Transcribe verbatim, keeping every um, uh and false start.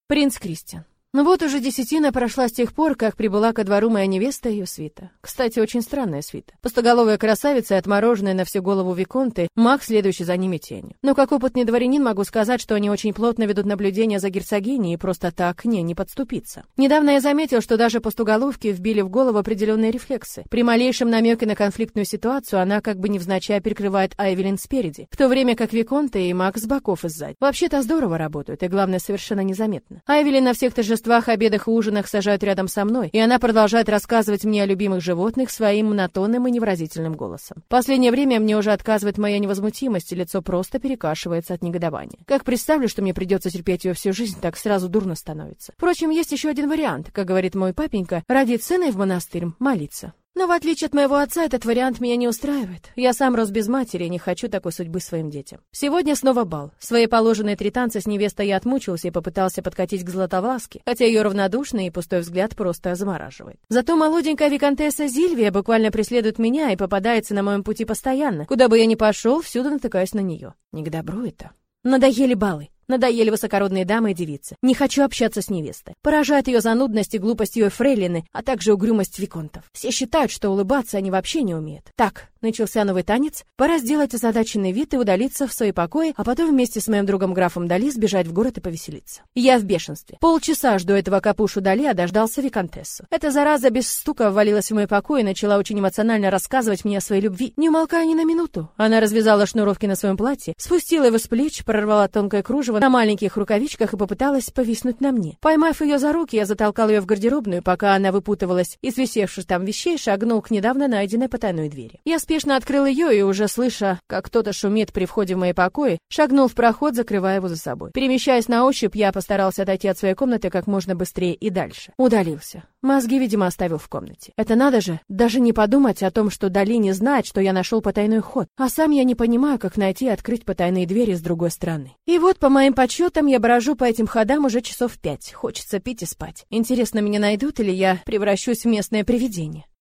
Принц Кристиан. Ну вот уже десятина прошла с тех пор, как прибыла ко двору моя невеста и ее свита. Кстати, очень странная свита. Пустоголовая красавица и отмороженная на всю голову виконты, маг, следующий за ними тенью. Но как опытный дворянин могу сказать, что они очень плотно ведут наблюдение за герцогиней и просто так к ней не подступиться. Недавно я заметил, что даже пустоголовки вбили в голову определенные рефлексы. При малейшем намеке на конфликтную ситуацию она как бы невзначай перекрывает Айвелин спереди, в то время как виконты и маг с боков и сзади. Вообще-то здорово работают, и главное, совершенно незаметно. Айвелин на всех торжествах, обедах и ужинах сажают рядом со мной, и она продолжает рассказывать мне о любимых животных своим монотонным и невыразительным голосом. В последнее время мне уже отказывает моя невозмутимость, и лицо просто перекашивается от негодования. Как представлю, что мне придется терпеть ее всю жизнь, так сразу дурно становится. Впрочем, есть еще один вариант, как говорит мой папенька, родить сына и в монастырь молиться. Но в отличие от моего отца, этот вариант меня не устраивает. Я сам рос без матери и не хочу такой судьбы своим детям. Сегодня снова бал. Свои положенные три танца с невестой я отмучился и попытался подкатить к Златовласке, хотя ее равнодушный и пустой взгляд просто замораживает. Зато молоденькая виконтесса Зильвия буквально преследует меня и попадается на моем пути постоянно. Куда бы я ни пошел, всюду натыкаюсь на нее. Не к добру это. Надоели балы. Надоели высокородные дамы и девицы. Не хочу общаться с невестой. Поражает ее занудность и глупость ее фрейлины, а также угрюмость виконтов. Все считают, что улыбаться они вообще не умеют. Так, начался новый танец. Пора сделать озадаченный вид и удалиться в свои покои, а потом вместе с моим другом графом Дали сбежать в город и повеселиться. Я в бешенстве. Полчаса жду этого капушу Дали, а дождался виконтессу. Эта зараза без стука ввалилась в мой покой и начала очень эмоционально рассказывать мне о своей любви, не умолкая ни на минуту. Она развязала шнуровки на своем платье, спустила его с плеч, прорвала тонкое кружево на маленьких рукавичках и попыталась повиснуть на мне. Поймав ее за руки, я затолкал ее в гардеробную, пока она выпутывалась из висевших там вещей, шагнул к недавно найденной потайной двери. Я спешно открыл ее и, уже слыша, как кто-то шумит при входе в мои покои, шагнул в проход, закрывая его за собой. Перемещаясь на ощупь, я постарался отойти от своей комнаты как можно быстрее и дальше. Удалился. Мозги, видимо, оставил в комнате. Это надо же, даже не подумать о том, что Дали не знает, что я нашел потайной ход, а сам я не понимаю, как найти и открыть потайные двери с другой стороны. И вот, по моим подсчетам, я брожу по этим ходам уже часов пять. Хочется пить и спать. Интересно, меня найдут или я превращусь в местное привидение?